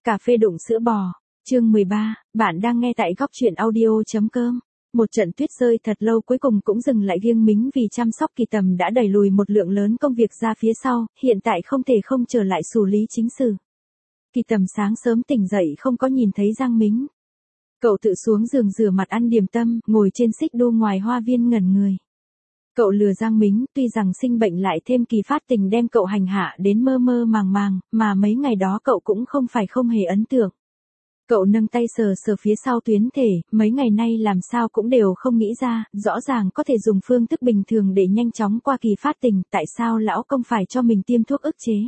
Cà phê đụng sữa bò. Chương 13, bạn đang nghe tại góc truyện audio.com. Một trận tuyết rơi thật lâu cuối cùng cũng dừng lại riêng mính vì chăm sóc Kỳ Tầm đã đẩy lùi một lượng lớn công việc ra phía sau, hiện tại không thể không trở lại xử lý chính sự. Kỳ Tầm sáng sớm tỉnh dậy không có nhìn thấy Giang Mính. Cậu tự xuống giường rửa mặt ăn điểm tâm, ngồi trên xích đu ngoài hoa viên ngẩn người. Cậu lừa Giang Mính, tuy rằng sinh bệnh lại thêm kỳ phát tình đem cậu hành hạ đến mơ mơ màng màng, mà mấy ngày đó cậu cũng không phải không hề ấn tượng. Cậu nâng tay sờ sờ phía sau tuyến thể, mấy ngày nay làm sao cũng đều không nghĩ ra, rõ ràng có thể dùng phương thức bình thường để nhanh chóng qua kỳ phát tình, tại sao lão công phải cho mình tiêm thuốc ức chế?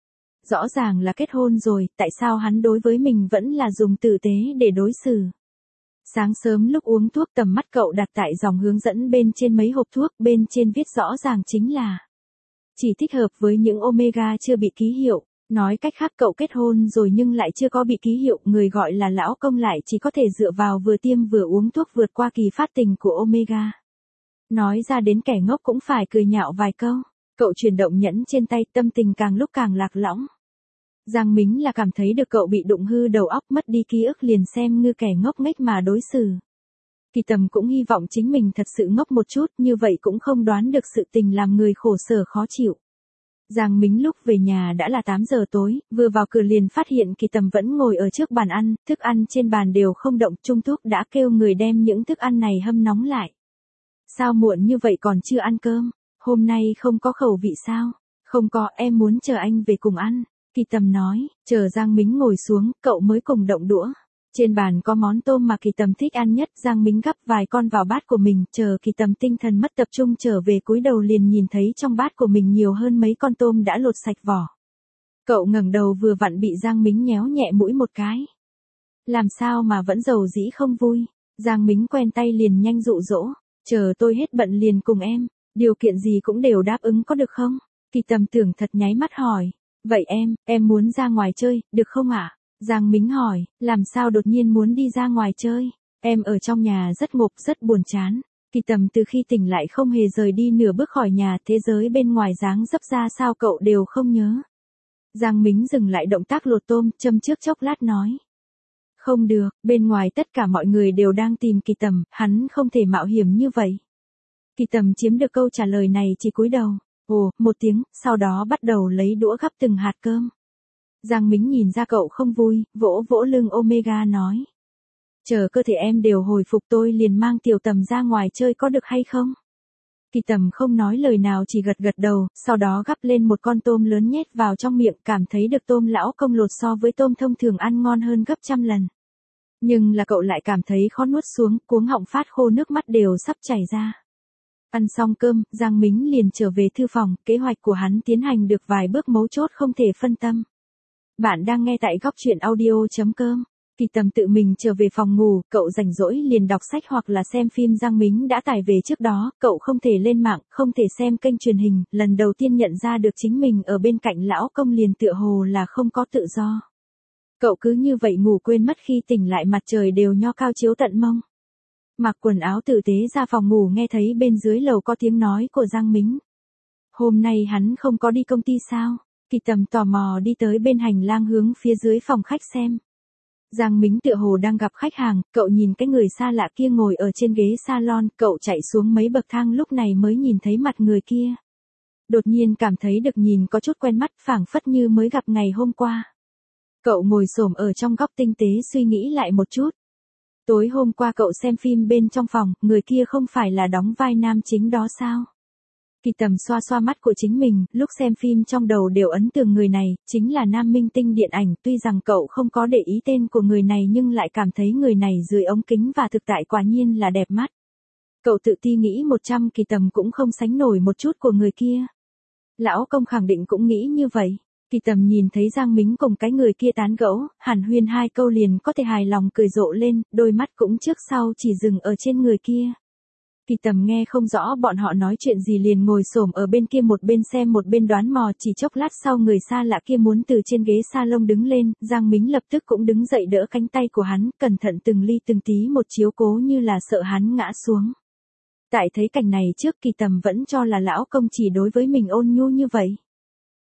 Rõ ràng là kết hôn rồi, tại sao hắn đối với mình vẫn là dùng tử tế để đối xử? Sáng sớm lúc uống thuốc tầm mắt cậu đặt tại dòng hướng dẫn bên trên mấy hộp thuốc, bên trên viết rõ ràng chính là chỉ thích hợp với những omega chưa bị ký hiệu. Nói cách khác cậu kết hôn rồi nhưng lại chưa có bị ký hiệu, người gọi là lão công lại chỉ có thể dựa vào vừa tiêm vừa uống thuốc vượt qua kỳ phát tình của omega. Nói ra đến kẻ ngốc cũng phải cười nhạo vài câu. Cậu chuyển động nhẫn trên tay, tâm tình càng lúc càng lạc lõng. Giang Mính là cảm thấy được cậu bị đụng hư đầu óc, mất đi ký ức liền xem như kẻ ngốc nghếch mà đối xử. Kỳ Tầm cũng hy vọng chính mình thật sự ngốc một chút, như vậy cũng không đoán được sự tình làm người khổ sở khó chịu. Giang Mính lúc về nhà đã là 8 giờ tối, vừa vào cửa liền phát hiện Kỳ Tầm vẫn ngồi ở trước bàn ăn, thức ăn trên bàn đều không động, Trung Thúc đã kêu người đem những thức ăn này hâm nóng lại. Sao muộn như vậy còn chưa ăn cơm? Hôm nay không có khẩu vị sao? Không có, em muốn chờ anh về cùng ăn. Kỳ Tầm nói, chờ Giang Mính ngồi xuống, cậu mới cùng động đũa. Trên bàn có món tôm mà Kỳ Tầm thích ăn nhất, Giang Mính gắp vài con vào bát của mình, chờ Kỳ Tầm tinh thần mất tập trung trở về cúi đầu liền nhìn thấy trong bát của mình nhiều hơn mấy con tôm đã lột sạch vỏ. Cậu ngẩng đầu vừa vặn bị Giang Mính nhéo nhẹ mũi một cái. Làm sao mà vẫn giàu dĩ không vui? Giang Mính quen tay liền nhanh dụ dỗ, chờ tôi hết bận liền cùng em, điều kiện gì cũng đều đáp ứng có được không? Kỳ Tầm tưởng thật nháy mắt hỏi, vậy em muốn ra ngoài chơi, được không ạ? Giang Mính hỏi, làm sao đột nhiên muốn đi ra ngoài chơi? Em ở trong nhà rất ngộp, rất buồn chán. Kỳ Tầm từ khi tỉnh lại không hề rời đi nửa bước khỏi nhà, thế giới bên ngoài dáng dấp ra sao cậu đều không nhớ. Giang Mính dừng lại động tác lột tôm, châm trước chốc lát nói. Không được, bên ngoài tất cả mọi người đều đang tìm Kỳ Tầm, hắn không thể mạo hiểm như vậy. Kỳ Tầm chiếm được câu trả lời này chỉ cúi đầu, ồ, một tiếng, sau đó bắt đầu lấy đũa gắp từng hạt cơm. Giang Mính nhìn ra cậu không vui, vỗ vỗ lưng omega nói. Chờ cơ thể em đều hồi phục tôi liền mang Tiểu Tầm ra ngoài chơi có được hay không? Kỳ Tầm không nói lời nào chỉ gật gật đầu, sau đó gắp lên một con tôm lớn nhét vào trong miệng, cảm thấy được tôm lão công lột so với tôm thông thường ăn ngon hơn gấp trăm lần. Nhưng là cậu lại cảm thấy khó nuốt xuống, cuống họng phát khô nước mắt đều sắp chảy ra. Ăn xong cơm, Giang Mính liền trở về thư phòng, kế hoạch của hắn tiến hành được vài bước mấu chốt không thể phân tâm. Bạn đang nghe tại góc truyện audio.com. Kỳ Tầm tự mình trở về phòng ngủ, cậu rảnh rỗi liền đọc sách hoặc là xem phim Giang Mính đã tải về trước đó, cậu không thể lên mạng, không thể xem kênh truyền hình, lần đầu tiên nhận ra được chính mình ở bên cạnh lão công liền tựa hồ là không có tự do. Cậu cứ như vậy ngủ quên mất khi tỉnh lại mặt trời đều nho cao chiếu tận mông. Mặc quần áo tử tế ra phòng ngủ nghe thấy bên dưới lầu có tiếng nói của Giang Mính. Hôm nay hắn không có đi công ty sao? Kỳ Tầm tò mò đi tới bên hành lang hướng phía dưới phòng khách xem. Giang Mính tựa hồ đang gặp khách hàng, cậu nhìn cái người xa lạ kia ngồi ở trên ghế salon, cậu chạy xuống mấy bậc thang lúc này mới nhìn thấy mặt người kia. Đột nhiên cảm thấy được nhìn có chút quen mắt, phảng phất như mới gặp ngày hôm qua. Cậu ngồi xổm ở trong góc tinh tế suy nghĩ lại một chút. Tối hôm qua cậu xem phim bên trong phòng, người kia không phải là đóng vai nam chính đó sao? Kỳ Tầm xoa xoa mắt của chính mình, lúc xem phim trong đầu đều ấn tượng người này, chính là nam minh tinh điện ảnh, tuy rằng cậu không có để ý tên của người này nhưng lại cảm thấy người này dưới ống kính và thực tại quả nhiên là đẹp mắt. Cậu tự ti nghĩ 100 Kỳ Tầm cũng không sánh nổi một chút của người kia. Lão công khẳng định cũng nghĩ như vậy. Kỳ Tầm nhìn thấy Giang Mính cùng cái người kia tán gẫu, hàn huyên hai câu liền có thể hài lòng cười rộ lên, đôi mắt cũng trước sau chỉ dừng ở trên người kia. Kỳ Tầm nghe không rõ bọn họ nói chuyện gì liền ngồi xổm ở bên kia một bên xem một bên đoán mò, chỉ chốc lát sau người xa lạ kia muốn từ trên ghế salon đứng lên, Giang Mính lập tức cũng đứng dậy đỡ cánh tay của hắn, cẩn thận từng ly từng tí một chiếu cố như là sợ hắn ngã xuống. Tại thấy cảnh này trước Kỳ Tầm vẫn cho là lão công chỉ đối với mình ôn nhu như vậy.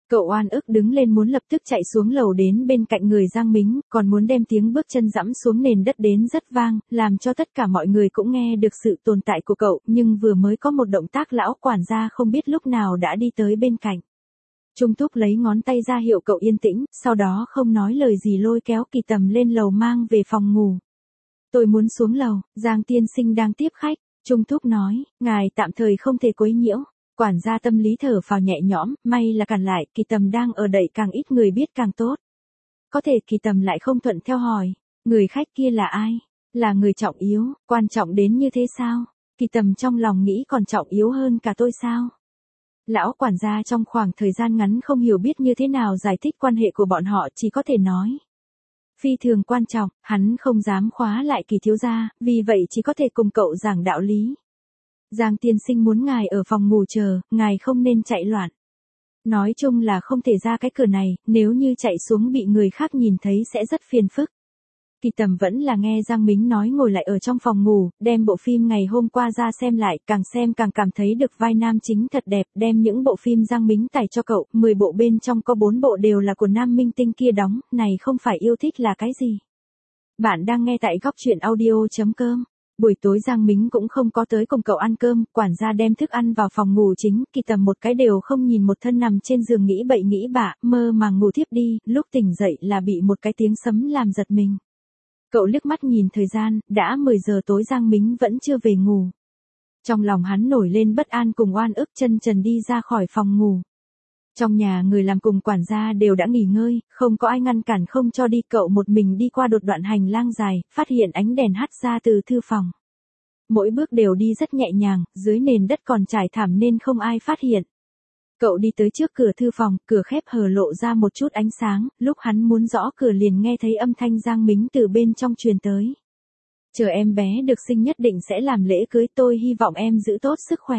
Cậu oan ức đứng lên muốn lập tức chạy xuống lầu đến bên cạnh người Giang Mính, còn muốn đem tiếng bước chân dẫm xuống nền đất đến rất vang, làm cho tất cả mọi người cũng nghe được sự tồn tại của cậu, nhưng vừa mới có một động tác lão quản gia không biết lúc nào đã đi tới bên cạnh. Trung Túc lấy ngón tay ra hiệu cậu yên tĩnh, sau đó không nói lời gì lôi kéo Kỳ Tầm lên lầu mang về phòng ngủ. Tôi muốn xuống lầu, Giang tiên sinh đang tiếp khách, Trung Túc nói, ngài tạm thời không thể quấy nhiễu. Quản gia tâm lý thở phào nhẹ nhõm, may là cản lại, Kỳ Tầm đang ở đẩy càng ít người biết càng tốt. Có thể Kỳ Tầm lại không thuận theo hỏi, người khách kia là ai? Là người trọng yếu, quan trọng đến như thế sao? Kỳ Tầm trong lòng nghĩ còn trọng yếu hơn cả tôi sao? Lão quản gia trong khoảng thời gian ngắn không hiểu biết như thế nào giải thích quan hệ của bọn họ, chỉ có thể nói. Phi thường quan trọng, hắn không dám khóa lại Kỳ thiếu gia, vì vậy chỉ có thể cùng cậu giảng đạo lý. Giang tiên sinh muốn ngài ở phòng ngủ chờ, ngài không nên chạy loạn. Nói chung là không thể ra cái cửa này, nếu như chạy xuống bị người khác nhìn thấy sẽ rất phiền phức. Kỳ Tầm vẫn là nghe Giang Mính nói ngồi lại ở trong phòng ngủ, đem bộ phim ngày hôm qua ra xem lại, càng xem càng cảm thấy được vai nam chính thật đẹp, đem những bộ phim Giang Mính tải cho cậu, 10 bộ bên trong có 4 bộ đều là của nam minh tinh kia đóng, này không phải yêu thích là cái gì. Bạn đang nghe tại góc truyện audio.com. Buổi tối Giang Mính cũng không có tới cùng cậu ăn cơm, quản gia đem thức ăn vào phòng ngủ chính, Kỳ Tầm một cái đều không nhìn một thân nằm trên giường nghĩ bậy nghĩ bạ, mơ màng ngủ thiếp đi, lúc tỉnh dậy là bị một cái tiếng sấm làm giật mình. Cậu liếc mắt nhìn thời gian, đã 10 giờ tối Giang Mính vẫn chưa về ngủ. Trong lòng hắn nổi lên bất an cùng oan ức, chân trần đi ra khỏi phòng ngủ. Trong nhà người làm cùng quản gia đều đã nghỉ ngơi, không có ai ngăn cản không cho đi, cậu một mình đi qua đột đoạn hành lang dài, phát hiện ánh đèn hắt ra từ thư phòng. Mỗi bước đều đi rất nhẹ nhàng, dưới nền đất còn trải thảm nên không ai phát hiện. Cậu đi tới trước cửa thư phòng, cửa khép hờ lộ ra một chút ánh sáng, lúc hắn muốn gõ cửa liền nghe thấy âm thanh Giang Mính từ bên trong truyền tới. Chờ em bé được sinh nhất định sẽ làm lễ cưới, tôi hy vọng em giữ tốt sức khỏe.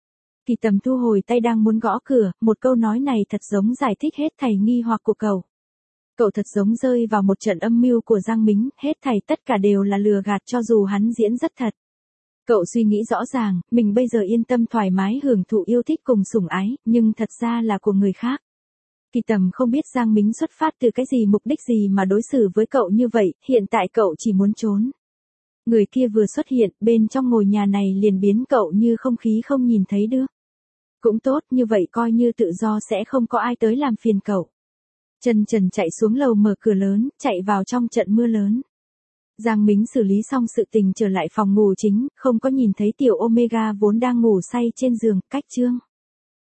Kỳ Tầm thu hồi tay đang muốn gõ cửa, một câu nói này thật giống giải thích hết thảy nghi hoặc của cậu. Cậu thật giống rơi vào một trận âm mưu của Giang Mính, hết thảy tất cả đều là lừa gạt cho dù hắn diễn rất thật. Cậu suy nghĩ rõ ràng, mình bây giờ yên tâm thoải mái hưởng thụ yêu thích cùng sủng ái, nhưng thật ra là của người khác. Kỳ Tầm không biết Giang Mính xuất phát từ cái gì, mục đích gì mà đối xử với cậu như vậy, hiện tại cậu chỉ muốn trốn. Người kia vừa xuất hiện, bên trong ngôi nhà này liền biến cậu như không khí không nhìn thấy được. Cũng tốt, như vậy coi như tự do sẽ không có ai tới làm phiền cậu. Chân trần chạy xuống lầu mở cửa lớn, chạy vào trong trận mưa lớn. Giang Mính xử lý xong sự tình trở lại phòng ngủ chính, không có nhìn thấy tiểu Omega vốn đang ngủ say trên giường, cách chương.